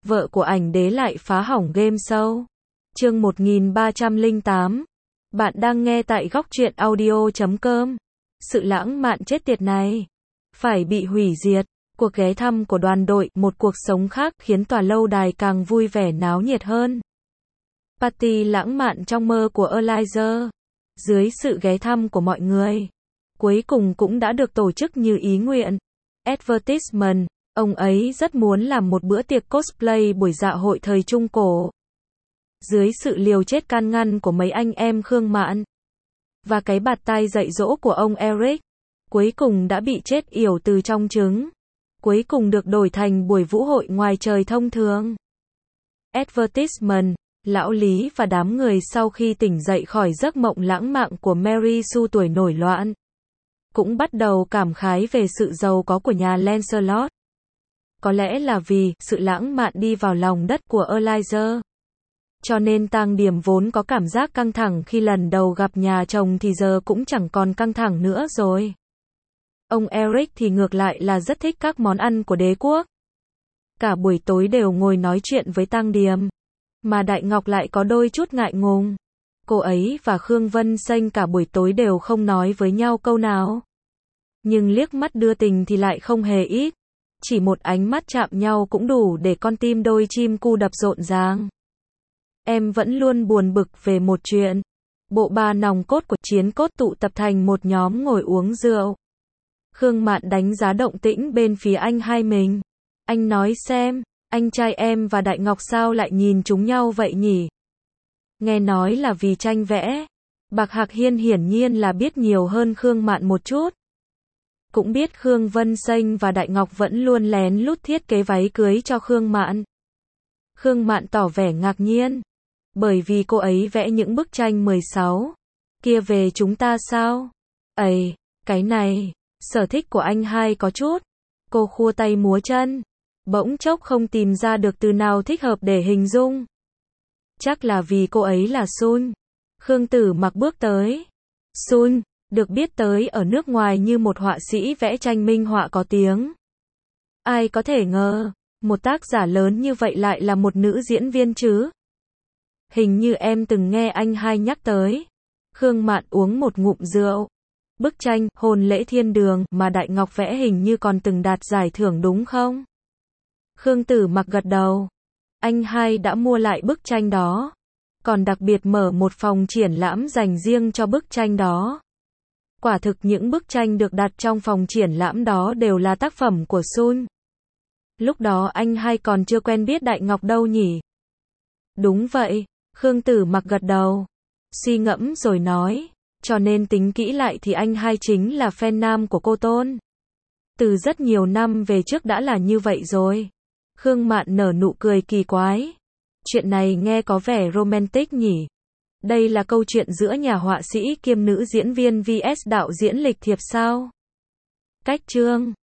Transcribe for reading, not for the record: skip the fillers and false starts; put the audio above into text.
vợ của ảnh đế lại phá hỏng game show. Chương 1308. Bạn đang nghe tại góc truyện audio.com. Sự lãng mạn chết tiệt này phải bị hủy diệt. Cuộc ghé thăm của đoàn đội, một cuộc sống khác khiến tòa lâu đài càng vui vẻ náo nhiệt hơn. Party lãng mạn trong mơ của Elijah, dưới sự ghé thăm của mọi người, cuối cùng cũng đã được tổ chức như ý nguyện. Advertisement, ông ấy rất muốn làm một bữa tiệc cosplay buổi dạ hội thời Trung Cổ. Dưới sự liều chết can ngăn của mấy anh em Khương Mạn và cái bạt tai dạy dỗ của ông Eric, cuối cùng đã bị chết yểu từ trong trứng. Cuối cùng được đổi thành buổi vũ hội ngoài trời thông thường. Advertisement, lão Lý và đám người sau khi tỉnh dậy khỏi giấc mộng lãng mạn của Mary Sue tuổi nổi loạn, cũng bắt đầu cảm khái về sự giàu có của nhà Lancelot. Có lẽ là vì sự lãng mạn đi vào lòng đất của Elijah, cho nên Tang Điểm vốn có cảm giác căng thẳng khi lần đầu gặp nhà chồng thì giờ cũng chẳng còn căng thẳng nữa rồi. Ông Eric thì ngược lại là rất thích các món ăn của đế quốc. Cả buổi tối đều ngồi nói chuyện với Tang Điểm, mà Đại Ngọc lại có đôi chút ngại ngùng. Cô ấy và Khương Vân Xanh cả buổi tối đều không nói với nhau câu nào. Nhưng liếc mắt đưa tình thì lại không hề ít. Chỉ một ánh mắt chạm nhau cũng đủ để con tim đôi chim cu đập rộn ràng. Em vẫn luôn buồn bực về một chuyện. Bộ ba nòng cốt của Chiến Cốt tụ tập thành một nhóm ngồi uống rượu. Khương Mạn đánh giá động tĩnh bên phía anh hai mình. Anh nói xem, anh trai em và Đại Ngọc sao lại nhìn chúng nhau vậy nhỉ? Nghe nói là vì tranh vẽ. Bạc Hạc Hiên hiển nhiên là biết nhiều hơn Khương Mạn một chút. Cũng biết Khương Vân Xanh và Đại Ngọc vẫn luôn lén lút thiết kế váy cưới cho Khương Mạn. Khương Mạn tỏ vẻ ngạc nhiên. Bởi vì cô ấy vẽ những bức tranh 16 kia về chúng ta sao? Ây, cái này, sở thích của anh hai có chút. Cô khua tay múa chân, bỗng chốc không tìm ra được từ nào thích hợp để hình dung. Chắc là vì cô ấy là Sun. Khương Tử Mặc bước tới. Sun, được biết tới ở nước ngoài như một họa sĩ vẽ tranh minh họa có tiếng. Ai có thể ngờ, một tác giả lớn như vậy lại là một nữ diễn viên chứ? Hình như em từng nghe anh hai nhắc tới. Khương Mạn uống một ngụm rượu. Bức tranh Hôn lễ thiên đường mà Đại Ngọc vẽ hình như còn từng đạt giải thưởng đúng không? Khương Tử Mặc gật đầu. Anh hai đã mua lại bức tranh đó, còn đặc biệt mở một phòng triển lãm dành riêng cho bức tranh đó. Quả thực những bức tranh được đặt trong phòng triển lãm đó đều là tác phẩm của Sun. Lúc đó anh hai còn chưa quen biết Đại Ngọc đâu nhỉ? Đúng vậy, Khương Tử Mặc gật đầu. Suy ngẫm rồi nói, cho nên tính kỹ lại thì anh hai chính là fan nam của cô Tôn. Từ rất nhiều năm về trước đã là như vậy rồi. Khương Mạn nở nụ cười kỳ quái. Chuyện này nghe có vẻ romantic nhỉ? Đây là câu chuyện giữa nhà họa sĩ kiêm nữ diễn viên vs đạo diễn lịch thiệp sao? Cách chương